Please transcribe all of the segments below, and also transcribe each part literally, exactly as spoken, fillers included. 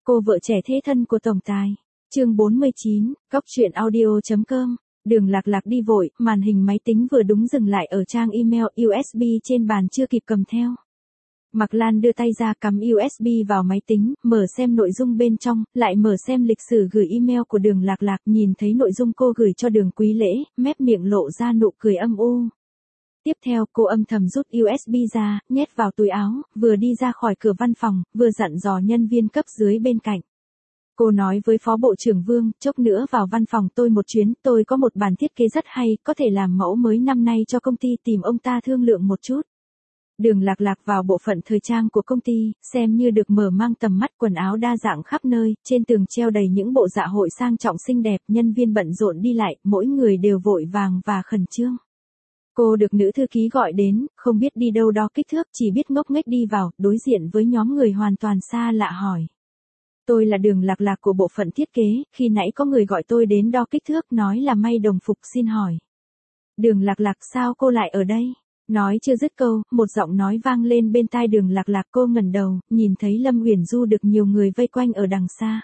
Cô vợ trẻ thế thân của tổng tài. Chương bốn mươi chín, Cóc truyện audio chấm com. Đường Lạc Lạc đi vội, màn hình máy tính vừa đúng dừng lại ở trang email u ét bê trên bàn chưa kịp cầm theo. Mạc Lan đưa tay ra cắm u ét bê vào máy tính, mở xem nội dung bên trong, lại mở xem lịch sử gửi email của Đường Lạc Lạc, nhìn thấy nội dung cô gửi cho Đường Quý Lễ, mép miệng lộ ra nụ cười âm u. Tiếp theo, cô âm thầm rút u ét bê ra, nhét vào túi áo, vừa đi ra khỏi cửa văn phòng, vừa dặn dò nhân viên cấp dưới bên cạnh. Cô nói với Phó Bộ trưởng Vương, chốc nữa vào văn phòng tôi một chuyến, tôi có một bản thiết kế rất hay, có thể làm mẫu mới năm nay cho công ty, tìm ông ta thương lượng một chút. Đường Lạc Lạc vào bộ phận thời trang của công ty, xem như được mở mang tầm mắt, quần áo đa dạng khắp nơi, trên tường treo đầy những bộ dạ hội sang trọng xinh đẹp, nhân viên bận rộn đi lại, mỗi người đều vội vàng và khẩn trương. Cô được nữ thư ký gọi đến, không biết đi đâu đo kích thước, chỉ biết ngốc nghếch đi vào, đối diện với nhóm người hoàn toàn xa lạ hỏi. Tôi là Đường Lạc Lạc của bộ phận thiết kế, khi nãy có người gọi tôi đến đo kích thước nói là may đồng phục, xin hỏi. Đường Lạc Lạc, sao cô lại ở đây? Nói chưa dứt câu, một giọng nói vang lên bên tai Đường Lạc Lạc, cô ngẩng đầu, nhìn thấy Lâm Uyển Du được nhiều người vây quanh ở đằng xa.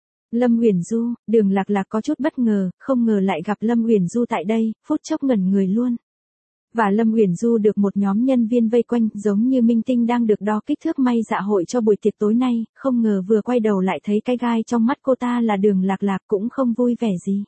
Lâm Uyển Du, Đường Lạc Lạc có chút bất ngờ, không ngờ lại gặp Lâm Uyển Du tại đây, phút chốc ngẩn người luôn. Và Lâm Uyển Du được một nhóm nhân viên vây quanh, giống như minh tinh đang được đo kích thước may dạ hội cho buổi tiệc tối nay, không ngờ vừa quay đầu lại thấy cái gai trong mắt cô ta là Đường Lạc Lạc, cũng không vui vẻ gì.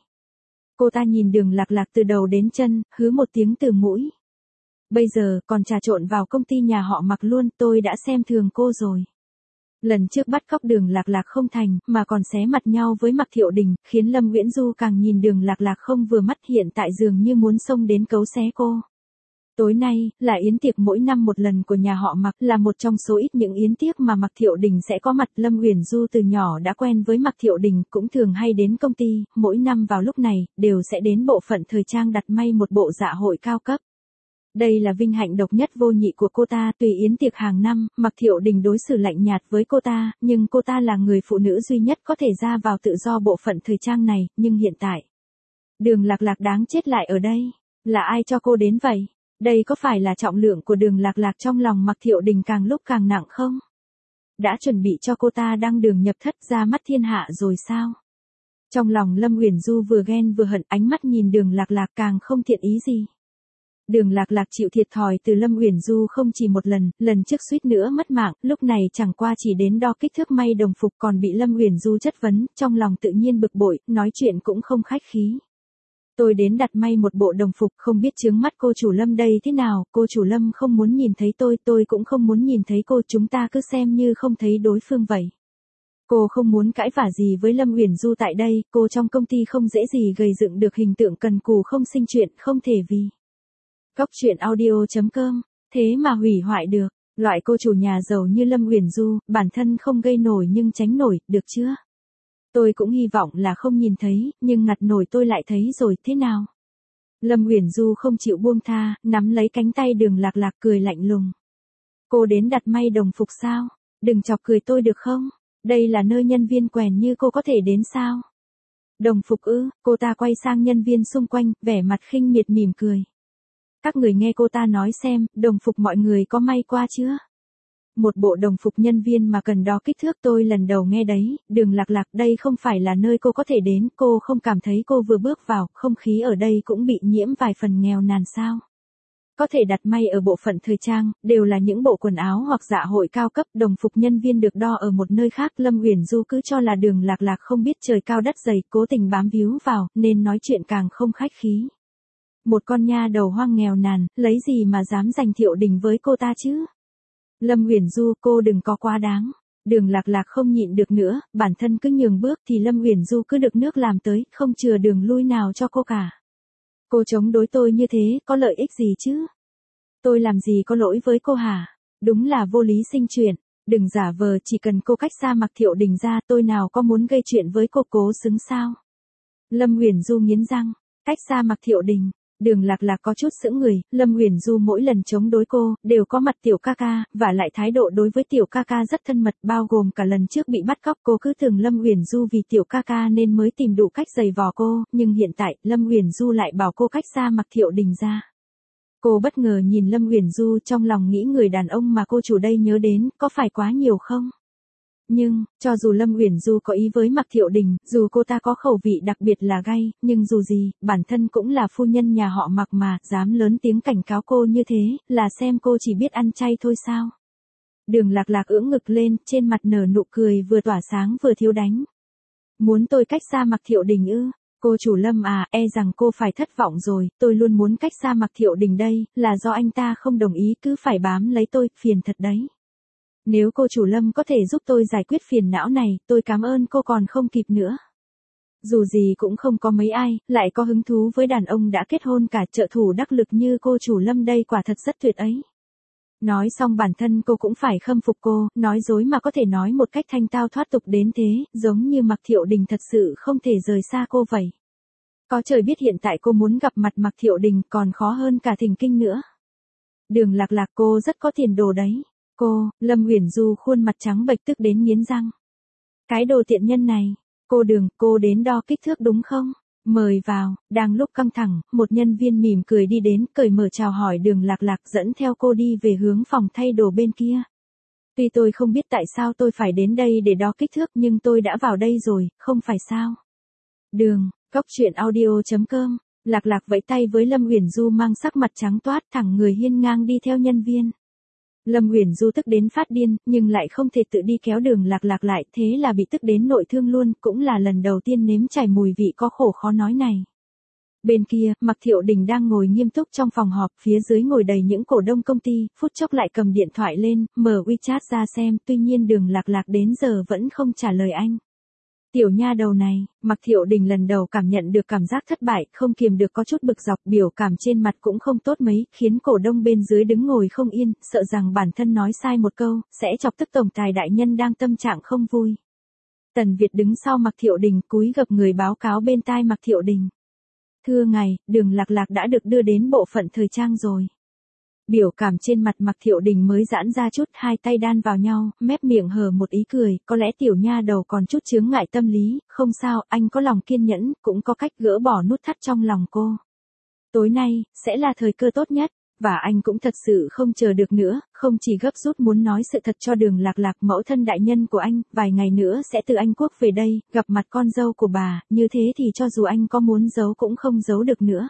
Cô ta nhìn Đường Lạc Lạc từ đầu đến chân, hứ một tiếng từ mũi. Bây giờ, còn trà trộn vào công ty nhà họ Mạc luôn, tôi đã xem thường cô rồi. Lần trước bắt cóc Đường Lạc Lạc không thành, mà còn xé mặt nhau với Mạc Thiệu Đình, khiến Lâm Uyển Du càng nhìn Đường Lạc Lạc không vừa mắt, hiện tại dường như muốn xông đến cấu xé cô. Tối nay, là yến tiệc mỗi năm một lần của nhà họ Mạc, là một trong số ít những yến tiệc mà Mạc Thiệu Đình sẽ có mặt. Lâm Uyển Du từ nhỏ đã quen với Mạc Thiệu Đình, cũng thường hay đến công ty, mỗi năm vào lúc này, đều sẽ đến bộ phận thời trang đặt may một bộ dạ hội cao cấp. Đây là vinh hạnh độc nhất vô nhị của cô ta, tùy yến tiệc hàng năm, Mạc Thiệu Đình đối xử lạnh nhạt với cô ta, nhưng cô ta là người phụ nữ duy nhất có thể ra vào tự do bộ phận thời trang này, nhưng hiện tại, Đường Lạc Lạc đáng chết lại ở đây, là ai cho cô đến vậy? Đây có phải là trọng lượng của Đường Lạc Lạc trong lòng Mạc Thiệu Đình càng lúc càng nặng không? Đã chuẩn bị cho cô ta đăng đường nhập thất ra mắt thiên hạ rồi sao? Trong lòng Lâm Uyển Du vừa ghen vừa hận, ánh mắt nhìn Đường Lạc Lạc càng không thiện ý gì. Đường Lạc Lạc chịu thiệt thòi từ Lâm Uyển Du không chỉ một lần, lần trước suýt nữa mất mạng, lúc này chẳng qua chỉ đến đo kích thước may đồng phục còn bị Lâm Uyển Du chất vấn, trong lòng tự nhiên bực bội, nói chuyện cũng không khách khí. Tôi đến đặt may một bộ đồng phục, không biết chướng mắt cô chủ Lâm đây thế nào, cô chủ Lâm không muốn nhìn thấy tôi, tôi cũng không muốn nhìn thấy cô, chúng ta cứ xem như không thấy đối phương vậy. Cô không muốn cãi vả gì với Lâm Uyển Du tại đây, cô trong công ty không dễ gì gây dựng được hình tượng cần cù không sinh chuyện, không thể vì Cóc truyện audio chấm com, thế mà hủy hoại được. Loại cô chủ nhà giàu như Lâm Uyển Du, bản thân không gây nổi nhưng tránh nổi, được chưa? Tôi cũng hy vọng là không nhìn thấy, nhưng ngặt nổi tôi lại thấy rồi, thế nào? Lâm Uyển Du không chịu buông tha, nắm lấy cánh tay Đường Lạc Lạc cười lạnh lùng. Cô đến đặt may đồng phục sao? Đừng chọc cười tôi được không? Đây là nơi nhân viên quèn như cô có thể đến sao? Đồng phục ư? Cô ta quay sang nhân viên xung quanh, vẻ mặt khinh miệt mỉm cười. Các người nghe cô ta nói xem, đồng phục mọi người có may qua chưa? Một bộ đồng phục nhân viên mà cần đo kích thước tôi lần đầu nghe đấy, Đường Lạc Lạc, đây không phải là nơi cô có thể đến, cô không cảm thấy cô vừa bước vào, không khí ở đây cũng bị nhiễm vài phần nghèo nàn sao? Có thể đặt may ở bộ phận thời trang, đều là những bộ quần áo hoặc dạ hội cao cấp, đồng phục nhân viên được đo ở một nơi khác. Lâm Uyển Du cứ cho là Đường Lạc Lạc không biết trời cao đất dày, cố tình bám víu vào, nên nói chuyện càng không khách khí. Một con nha đầu hoang nghèo nàn, lấy gì mà dám giành Thiệu Đình với cô ta chứ? Lâm Uyển Du, cô đừng có quá đáng. Đường Lạc Lạc không nhịn được nữa, bản thân cứ nhường bước thì Lâm Uyển Du cứ được nước làm tới, không chừa đường lui nào cho cô cả. Cô chống đối tôi như thế, có lợi ích gì chứ? Tôi làm gì có lỗi với cô hả? Đúng là vô lý sinh chuyện. Đừng giả vờ, chỉ cần cô cách xa Mạc Thiệu Đình ra, tôi nào có muốn gây chuyện với cô, cố xứng sao? Lâm Uyển Du nghiến răng, cách xa Mạc Thiệu Đình. Đường Lạc Lạc có chút sững người, Lâm Uyển Du mỗi lần chống đối cô, đều có mặt tiểu ca ca, và lại thái độ đối với tiểu ca ca rất thân mật, bao gồm cả lần trước bị bắt cóc, cô cứ tưởng Lâm Uyển Du vì tiểu ca ca nên mới tìm đủ cách giày vò cô, nhưng hiện tại, Lâm Uyển Du lại bảo cô cách xa Mạc Thiệu Đình ra. Cô bất ngờ nhìn Lâm Uyển Du, trong lòng nghĩ người đàn ông mà cô chủ đây nhớ đến, có phải quá nhiều không? Nhưng, cho dù Lâm Uyển Du có ý với Mạc Thiệu Đình, dù cô ta có khẩu vị đặc biệt là gay, nhưng dù gì, bản thân cũng là phu nhân nhà họ Mạc mà, dám lớn tiếng cảnh cáo cô như thế, là xem cô chỉ biết ăn chay thôi sao. Đường Lạc Lạc ưỡn ngực lên, trên mặt nở nụ cười vừa tỏa sáng vừa thiếu đánh. Muốn tôi cách xa Mạc Thiệu Đình ư? Cô chủ Lâm à, e rằng cô phải thất vọng rồi, tôi luôn muốn cách xa Mạc Thiệu Đình đây, là do anh ta không đồng ý cứ phải bám lấy tôi, phiền thật đấy. Nếu cô chủ Lâm có thể giúp tôi giải quyết phiền não này, tôi cảm ơn cô còn không kịp nữa. Dù gì cũng không có mấy ai, lại có hứng thú với đàn ông đã kết hôn cả, trợ thủ đắc lực như cô chủ Lâm đây quả thật rất tuyệt ấy. Nói xong bản thân cô cũng phải khâm phục cô, nói dối mà có thể nói một cách thanh tao thoát tục đến thế, giống như Mạc Thiệu Đình thật sự không thể rời xa cô vậy. Có trời biết hiện tại cô muốn gặp mặt Mạc Thiệu Đình còn khó hơn cả thỉnh kinh nữa. Đường Lạc Lạc, cô rất có tiền đồ đấy. Cô, Lâm Uyển Du khuôn mặt trắng bệch tức đến nghiến răng. Cái đồ tiện nhân này, cô Đường, cô đến đo kích thước đúng không? Mời vào. Đang lúc căng thẳng, một nhân viên mỉm cười đi đến, cởi mở chào hỏi Đường Lạc Lạc, dẫn theo cô đi về hướng phòng thay đồ bên kia. Tuy tôi không biết tại sao tôi phải đến đây để đo kích thước, nhưng tôi đã vào đây rồi, không phải sao? Đường, Cóc Truyện Audio chấm com. Lạc Lạc vẫy tay với Lâm Uyển Du mang sắc mặt trắng toát, thẳng người hiên ngang đi theo nhân viên. Lâm Uyển Du tức đến phát điên, nhưng lại không thể tự đi kéo Đường Lạc Lạc lại, thế là bị tức đến nội thương luôn, cũng là lần đầu tiên nếm trải mùi vị có khổ khó nói này. Bên kia, Mạc Thiệu Đình đang ngồi nghiêm túc trong phòng họp, phía dưới ngồi đầy những cổ đông công ty, phút chốc lại cầm điện thoại lên, mở WeChat ra xem, tuy nhiên Đường Lạc Lạc đến giờ vẫn không trả lời anh. Tiểu nha đầu này, Mạc Thiệu Đình lần đầu cảm nhận được cảm giác thất bại, không kiềm được có chút bực dọc, biểu cảm trên mặt cũng không tốt mấy, khiến cổ đông bên dưới đứng ngồi không yên, sợ rằng bản thân nói sai một câu, sẽ chọc tức tổng tài đại nhân đang tâm trạng không vui. Tần Việt đứng sau Mạc Thiệu Đình, cúi gập người báo cáo bên tai Mạc Thiệu Đình. Thưa ngài, Đường Lạc Lạc đã được đưa đến bộ phận thời trang rồi. Biểu cảm trên mặt Mạc Thiệu Đình mới giãn ra chút, hai tay đan vào nhau, mép miệng hở một ý cười, có lẽ tiểu nha đầu còn chút chướng ngại tâm lý, không sao, anh có lòng kiên nhẫn, cũng có cách gỡ bỏ nút thắt trong lòng cô. Tối nay, sẽ là thời cơ tốt nhất, và anh cũng thật sự không chờ được nữa, không chỉ gấp rút muốn nói sự thật cho Đường Lạc Lạc, mẫu thân đại nhân của anh, vài ngày nữa sẽ từ Anh Quốc về đây, gặp mặt con dâu của bà, như thế thì cho dù anh có muốn giấu cũng không giấu được nữa.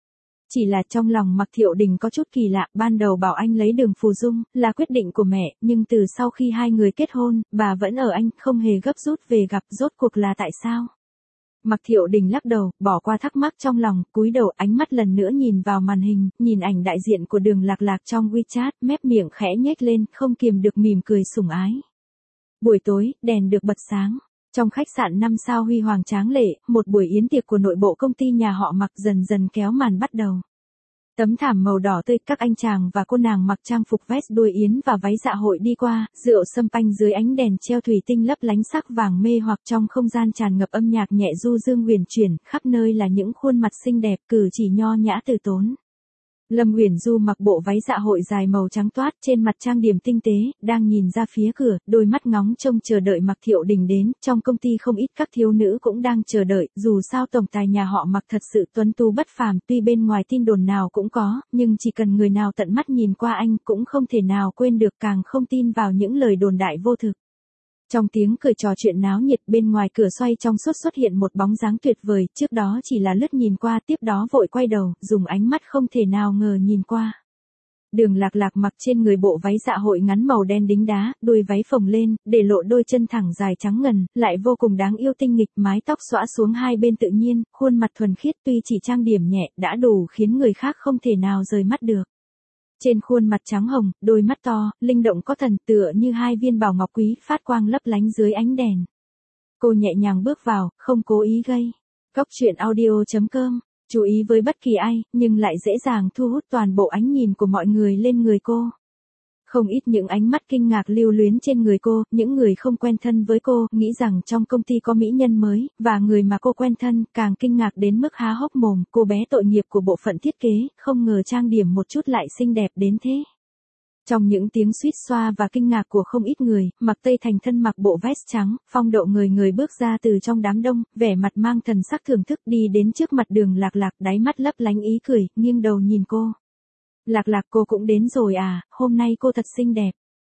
Chỉ là trong lòng Mạc Thiệu Đình có chút kỳ lạ, ban đầu bảo anh lấy Đường Phù Dung, là quyết định của mẹ, nhưng từ sau khi hai người kết hôn, bà vẫn ở Anh, không hề gấp rút về gặp, rốt cuộc là tại sao? Mạc Thiệu Đình lắc đầu, bỏ qua thắc mắc trong lòng, cúi đầu, ánh mắt lần nữa nhìn vào màn hình, nhìn ảnh đại diện của Đường Lạc Lạc trong WeChat, mép miệng khẽ nhếch lên, không kiềm được mỉm cười sủng ái. Buổi tối, đèn được bật sáng. Trong khách sạn năm sao huy hoàng tráng lệ, một buổi yến tiệc của nội bộ công ty nhà họ Mạc dần dần kéo màn bắt đầu. Tấm thảm màu đỏ tươi, các anh chàng và cô nàng mặc trang phục vest đuôi yến và váy dạ hội đi qua, rượu sâm panh dưới ánh đèn treo thủy tinh lấp lánh sắc vàng mê hoặc, trong không gian tràn ngập âm nhạc nhẹ du dương huyền chuyển, khắp nơi là những khuôn mặt xinh đẹp, cử chỉ nho nhã từ tốn. Lâm Uyển Du mặc bộ váy dạ hội dài màu trắng toát, trên mặt trang điểm tinh tế, đang nhìn ra phía cửa, đôi mắt ngóng trông chờ đợi Mạc Thiệu Đình đến, trong công ty không ít các thiếu nữ cũng đang chờ đợi, dù sao tổng tài nhà họ Mạc thật sự tuấn tú bất phàm, tuy bên ngoài tin đồn nào cũng có, nhưng chỉ cần người nào tận mắt nhìn qua anh cũng không thể nào quên được, càng không tin vào những lời đồn đại vô thực. Trong tiếng cười trò chuyện náo nhiệt, bên ngoài cửa xoay trong suốt xuất hiện một bóng dáng tuyệt vời, trước đó chỉ là lướt nhìn qua, tiếp đó vội quay đầu, dùng ánh mắt không thể nào ngờ nhìn qua. Đường Lạc Lạc mặc trên người bộ váy dạ hội ngắn màu đen đính đá, đuôi váy phồng lên, để lộ đôi chân thẳng dài trắng ngần, lại vô cùng đáng yêu tinh nghịch, mái tóc xõa xuống hai bên tự nhiên, khuôn mặt thuần khiết tuy chỉ trang điểm nhẹ, đã đủ khiến người khác không thể nào rời mắt được. Trên khuôn mặt trắng hồng, đôi mắt to, linh động có thần, tựa như hai viên bảo ngọc quý, phát quang lấp lánh dưới ánh đèn. Cô nhẹ nhàng bước vào, không cố ý gây. Cóc Truyện Audio chấm com, chú ý với bất kỳ ai, nhưng lại dễ dàng thu hút toàn bộ ánh nhìn của mọi người lên người cô. Không ít những ánh mắt kinh ngạc lưu luyến trên người cô, những người không quen thân với cô, nghĩ rằng trong công ty có mỹ nhân mới, và người mà cô quen thân, càng kinh ngạc đến mức há hốc mồm, cô bé tội nghiệp của bộ phận thiết kế, không ngờ trang điểm một chút lại xinh đẹp đến thế. Trong những tiếng suýt xoa và kinh ngạc của không ít người, Mạc Tây Thành thân mặc bộ vest trắng, phong độ người người bước ra từ trong đám đông, vẻ mặt mang thần sắc thưởng thức đi đến trước mặt Đường Lạc Lạc, đáy mắt lấp lánh ý cười, nghiêng đầu nhìn cô. Lạc Lạc, cô cũng đến rồi à, hôm nay cô thật xinh đẹp.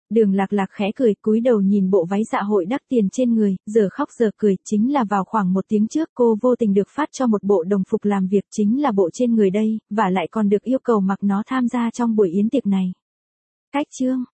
Đường Lạc Lạc khẽ cười, cúi đầu nhìn bộ váy dạ hội đắt tiền trên người, giờ khóc giờ cười, chính là vào khoảng một tiếng trước cô vô tình được phát cho một bộ đồng phục làm việc, chính là bộ trên người đây, và lại còn được yêu cầu mặc nó tham gia trong buổi yến tiệc này. Cách chương